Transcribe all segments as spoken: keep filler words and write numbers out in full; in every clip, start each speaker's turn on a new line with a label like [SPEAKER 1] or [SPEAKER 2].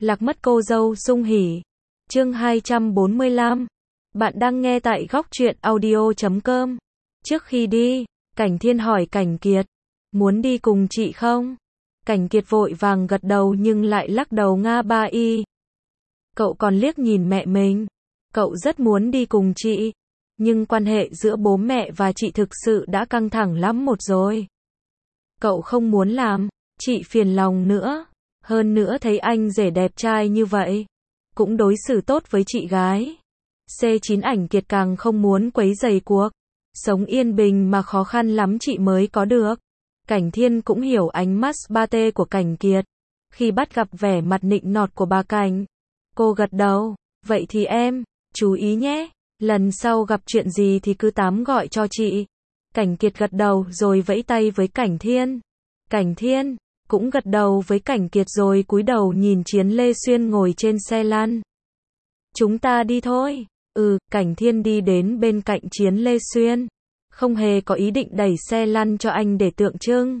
[SPEAKER 1] Lạc mất cô dâu sung hỉ. Chương hai trăm bốn mươi lăm. Bạn đang nghe tại góc truyện audio chấm com. Trước khi đi, Cảnh Thiên hỏi Cảnh Kiệt, muốn đi cùng chị không? Cảnh Kiệt vội vàng gật đầu nhưng lại lắc đầu nga ba y. Cậu còn liếc nhìn mẹ mình. Cậu rất muốn đi cùng chị, nhưng quan hệ giữa bố mẹ và chị thực sự đã căng thẳng lắm một rồi. Cậu không muốn làm chị phiền lòng nữa. Hơn nữa thấy anh rể đẹp trai như vậy, cũng đối xử tốt với chị gái. C chín Ảnh Kiệt càng không muốn quấy rầy cuộc sống yên bình mà khó khăn lắm chị mới có được. Cảnh Thiên cũng hiểu ánh mắt ba tê của Cảnh Kiệt khi bắt gặp vẻ mặt nịnh nọt của bà Cảnh. Cô gật đầu, vậy thì em chú ý nhé, lần sau gặp chuyện gì thì cứ tám gọi cho chị. Cảnh Kiệt gật đầu rồi vẫy tay với Cảnh Thiên. Cảnh Thiên cũng gật đầu với Cảnh Kiệt rồi cúi đầu nhìn Chiến Lê Xuyên ngồi trên xe lăn. Chúng ta đi thôi. Ừ, Cảnh Thiên đi đến bên cạnh Chiến Lê Xuyên, không hề có ý định đẩy xe lăn cho anh để tượng trưng.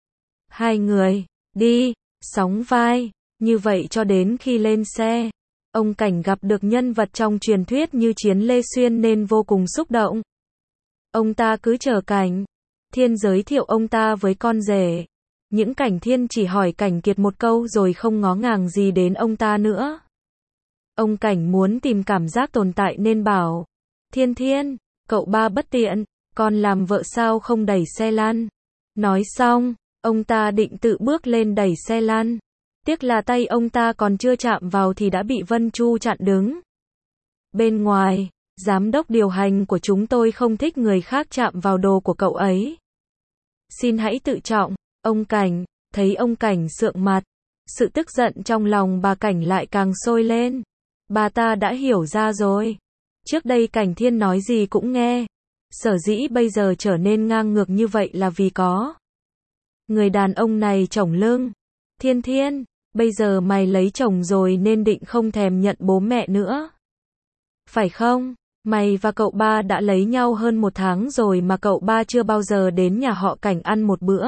[SPEAKER 1] Hai người đi sóng vai như vậy cho đến khi lên xe. Ông Cảnh gặp được nhân vật trong truyền thuyết như Chiến Lê Xuyên nên vô cùng xúc động. Ông ta cứ chờ Cảnh Thiên giới thiệu ông ta với con rể. Những Cảnh Thiên chỉ hỏi Cảnh Kiệt một câu rồi không ngó ngàng gì đến ông ta nữa. Ông Cảnh muốn tìm cảm giác tồn tại nên bảo, Thiên Thiên, cậu ba bất tiện, con làm vợ sao không đẩy xe lăn. Nói xong, ông ta định tự bước lên đẩy xe lăn. Tiếc là tay ông ta còn chưa chạm vào thì đã bị Vân Chu chặn đứng. Bên ngoài, giám đốc điều hành của chúng tôi không thích người khác chạm vào đồ của cậu ấy. Xin hãy tự trọng. Ông Cảnh, thấy ông Cảnh sượng mặt, sự tức giận trong lòng bà Cảnh lại càng sôi lên. Bà ta đã hiểu ra rồi. Trước đây Cảnh Thiên nói gì cũng nghe. Sở dĩ bây giờ trở nên ngang ngược như vậy là vì có người đàn ông này chổng lưng. Thiên Thiên, bây giờ mày lấy chồng rồi nên định không thèm nhận bố mẹ nữa. Phải không? Mày và cậu ba đã lấy nhau hơn một tháng rồi mà cậu ba chưa bao giờ đến nhà họ Cảnh ăn một bữa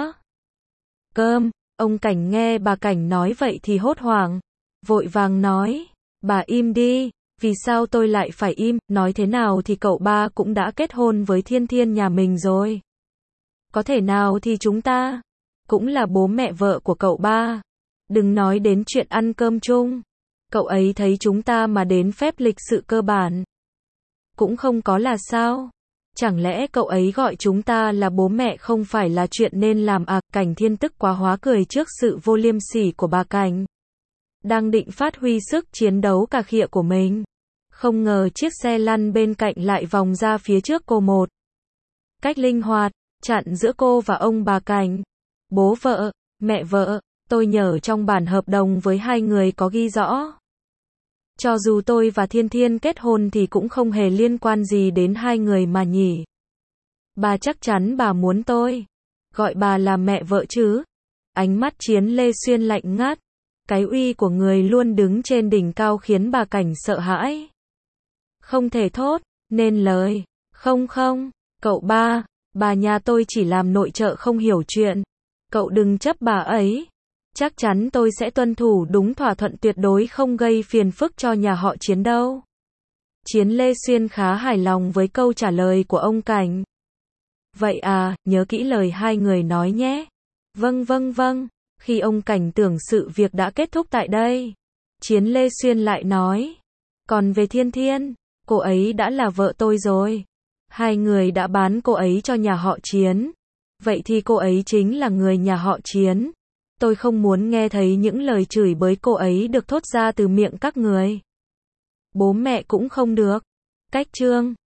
[SPEAKER 1] cơm. Ông Cảnh nghe bà Cảnh nói vậy thì hốt hoảng, vội vàng nói, bà im đi, vì sao tôi lại phải im, nói thế nào thì cậu ba cũng đã kết hôn với Thiên Thiên nhà mình rồi. Có thể nào thì chúng ta cũng là bố mẹ vợ của cậu ba. Đừng nói đến chuyện ăn cơm chung. Cậu ấy thấy chúng ta mà đến phép lịch sự cơ bản cũng không có là sao? Chẳng lẽ cậu ấy gọi chúng ta là bố mẹ không phải là chuyện nên làm à? Cảnh Thiên tức quá hóa cười trước sự vô liêm sỉ của bà Cảnh. Đang định phát huy sức chiến đấu cà khịa của mình. Không ngờ chiếc xe lăn bên cạnh lại vòng ra phía trước cô một cách linh hoạt, chặn giữa cô và ông bà Cảnh. Bố vợ, mẹ vợ, tôi nhớ trong bản hợp đồng với hai người có ghi rõ. Cho dù tôi và Thiên Thiên kết hôn thì cũng không hề liên quan gì đến hai người mà nhỉ. Bà chắc chắn bà muốn tôi gọi bà là mẹ vợ chứ? Ánh mắt Chiến Lê Xuyên lạnh ngắt. Cái uy của người luôn đứng trên đỉnh cao khiến bà Cảnh sợ hãi. Không thể thốt nên lời. Không không, cậu ba, bà nhà tôi chỉ làm nội trợ không hiểu chuyện. Cậu đừng chấp bà ấy. Chắc chắn tôi sẽ tuân thủ đúng thỏa thuận, tuyệt đối không gây phiền phức cho nhà họ Chiến đâu. Chiến Lê Xuyên khá hài lòng với câu trả lời của ông Cảnh. Vậy à, nhớ kỹ lời hai người nói nhé. Vâng vâng vâng. Khi ông Cảnh tưởng sự việc đã kết thúc tại đây, Chiến Lê Xuyên lại nói, còn về Thiên Thiên, cô ấy đã là vợ tôi rồi. Hai người đã bán cô ấy cho nhà họ Chiến. Vậy thì cô ấy chính là người nhà họ Chiến. Tôi không muốn nghe thấy những lời chửi bới cô ấy được thốt ra từ miệng các người. Bố mẹ cũng không được. Cách chương